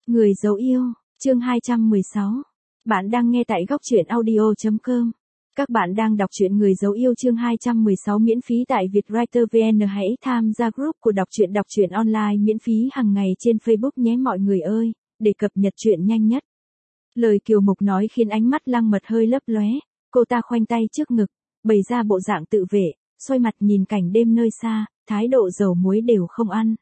Người dấu yêu, chương 216. Bạn đang nghe tại góc truyện audio.com. Các bạn đang đọc truyện Người dấu yêu chương 216 miễn phí tại Vietwriter VN. Hãy tham gia group của đọc truyện online miễn phí hàng ngày trên Facebook nhé mọi người ơi, để cập nhật truyện nhanh nhất. Lời Kiều Mục nói khiến ánh mắt Lăng Mật hơi lấp lóe, cô ta khoanh tay trước ngực, bày ra bộ dạng tự vệ, xoay mặt nhìn cảnh đêm nơi xa, thái độ dầu muối đều không ăn.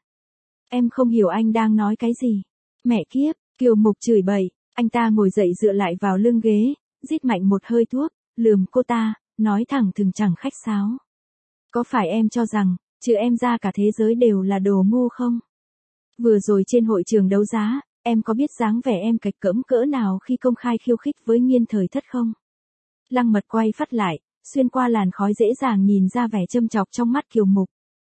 Em không hiểu anh đang nói cái gì. Mẹ kiếp, Kiều Mục chửi bậy, anh ta ngồi dậy dựa lại vào lưng ghế, rít mạnh một hơi thuốc, lườm cô ta, nói thẳng thừng chẳng khách sáo. Có phải em cho rằng, trừ em ra cả thế giới đều là đồ ngu không? Vừa rồi trên hội trường đấu giá, em có biết dáng vẻ em cạch cỡm cỡ nào khi công khai khiêu khích với Nghiên Thời Thất không? Lăng Mật quay phát lại, xuyên qua làn khói dễ dàng nhìn ra vẻ châm chọc trong mắt Kiều Mục.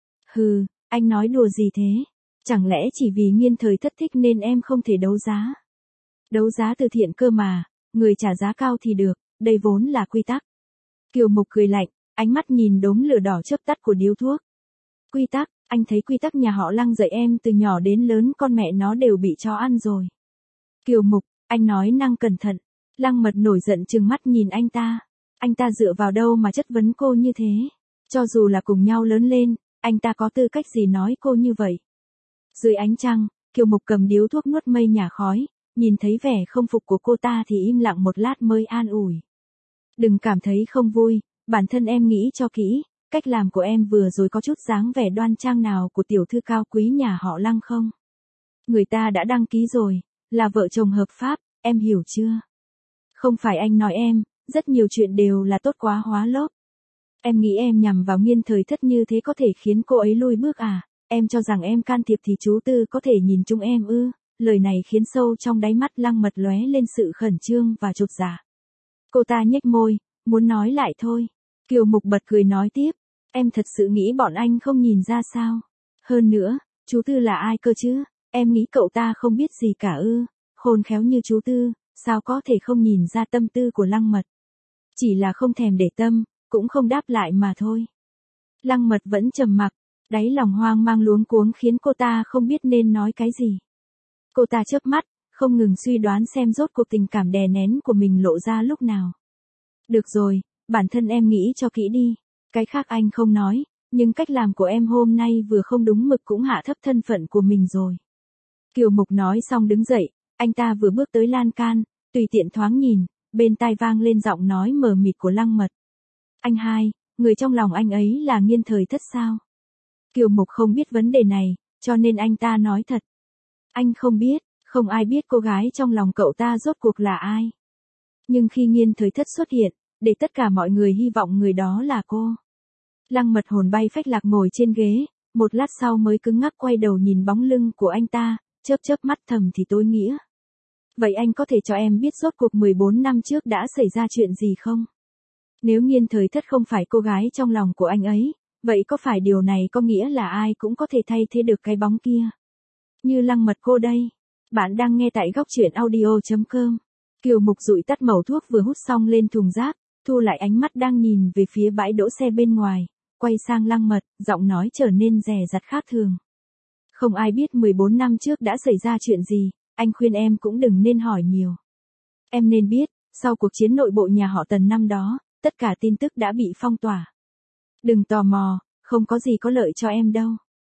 Hừ, anh nói đùa gì thế? Chẳng lẽ chỉ vì Nghiên Thời Thất thích nên em không thể đấu giá? Đấu giá từ thiện cơ mà, người trả giá cao thì được, đây vốn là quy tắc. Kiều Mục cười lạnh, ánh mắt nhìn đốm lửa đỏ chớp tắt của điếu thuốc. Quy tắc, anh thấy quy tắc nhà họ Lăng dạy em từ nhỏ đến lớn con mẹ nó đều bị chó ăn rồi. Kiều Mục, anh nói năng cẩn thận. Lăng Mật nổi giận trừng mắt nhìn anh ta. Anh ta dựa vào đâu mà chất vấn cô như thế? Cho dù là cùng nhau lớn lên, anh ta có tư cách gì nói cô như vậy? Dưới ánh trăng, Kiều Mục cầm điếu thuốc nuốt mây nhả khói, nhìn thấy vẻ không phục của cô ta thì im lặng một lát mới an ủi. Đừng cảm thấy không vui, bản thân em nghĩ cho kỹ, cách làm của em vừa rồi có chút dáng vẻ đoan trang nào của tiểu thư cao quý nhà họ Lăng không? Người ta đã đăng ký rồi, là vợ chồng hợp pháp, em hiểu chưa? Không phải anh nói em, rất nhiều chuyện đều là tốt quá hóa lốp. Em nghĩ em nhằm vào Nghiên Thời Thất như thế có thể khiến cô ấy lùi bước à? Em cho rằng em can thiệp thì chú Tư có thể nhìn chúng em ư? Lời này khiến sâu trong đáy mắt Lăng Mật lóe lên sự khẩn trương và chột dạ. Cô ta nhếch môi, muốn nói lại thôi. Kiều Mục bật cười nói tiếp, em thật sự nghĩ bọn anh không nhìn ra sao? Hơn nữa, chú Tư là ai cơ chứ? Em nghĩ cậu ta không biết gì cả ư? Khôn khéo như chú Tư, sao có thể không nhìn ra tâm tư của Lăng Mật? Chỉ là không thèm để tâm, cũng không đáp lại mà thôi. Lăng Mật vẫn trầm mặc, đáy lòng hoang mang luống cuống khiến cô ta không biết nên nói cái gì. Cô ta chớp mắt, không ngừng suy đoán xem rốt cuộc tình cảm đè nén của mình lộ ra lúc nào. Được rồi, bản thân em nghĩ cho kỹ đi. Cái khác anh không nói, nhưng cách làm của em hôm nay vừa không đúng mực cũng hạ thấp thân phận của mình rồi. Kiều Mục nói xong đứng dậy, anh ta vừa bước tới lan can, tùy tiện thoáng nhìn, bên tai vang lên giọng nói mờ mịt của Lăng Mật. Anh hai, người trong lòng anh ấy là Nghiên Thời Thất sao? Kiều Mục không biết vấn đề này, cho nên anh ta nói thật. Anh không biết, không ai biết cô gái trong lòng cậu ta rốt cuộc là ai. Nhưng khi Nghiên Thời Thất xuất hiện, để tất cả mọi người hy vọng người đó là cô. Lăng Mật hồn bay phách lạc ngồi trên ghế, một lát sau mới cứng ngắc quay đầu nhìn bóng lưng của anh ta, chớp chớp mắt thầm thì tối nghĩa. Vậy anh có thể cho em biết rốt cuộc 14 năm trước đã xảy ra chuyện gì không? Nếu Nghiên Thời Thất không phải cô gái trong lòng của anh ấy, vậy có phải điều này có nghĩa là ai cũng có thể thay thế được cái bóng kia? Như Lăng Mật cô đây. Bạn đang nghe tại góc truyện audio.com. Kiều Mục dụi tắt mẩu thuốc vừa hút xong lên thùng rác, thu lại ánh mắt đang nhìn về phía bãi đỗ xe bên ngoài, quay sang Lăng Mật, giọng nói trở nên dè dặt khác thường. Không ai biết 14 năm trước đã xảy ra chuyện gì, anh khuyên em cũng đừng nên hỏi nhiều. Em nên biết, sau cuộc chiến nội bộ nhà họ Tần năm đó, tất cả tin tức đã bị phong tỏa. Đừng tò mò, không có gì có lợi cho em đâu.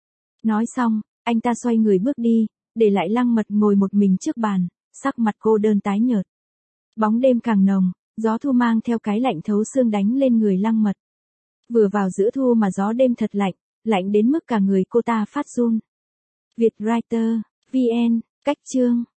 Nói xong, anh ta xoay người bước đi, để lại Lăng Mật ngồi một mình trước bàn, sắc mặt cô đơn tái nhợt. Bóng đêm càng nồng, gió thu mang theo cái lạnh thấu xương đánh lên người Lăng Mật. Vừa vào giữa thu mà gió đêm thật lạnh, lạnh đến mức cả người cô ta phát run. Vietwriter, VN, cách chương.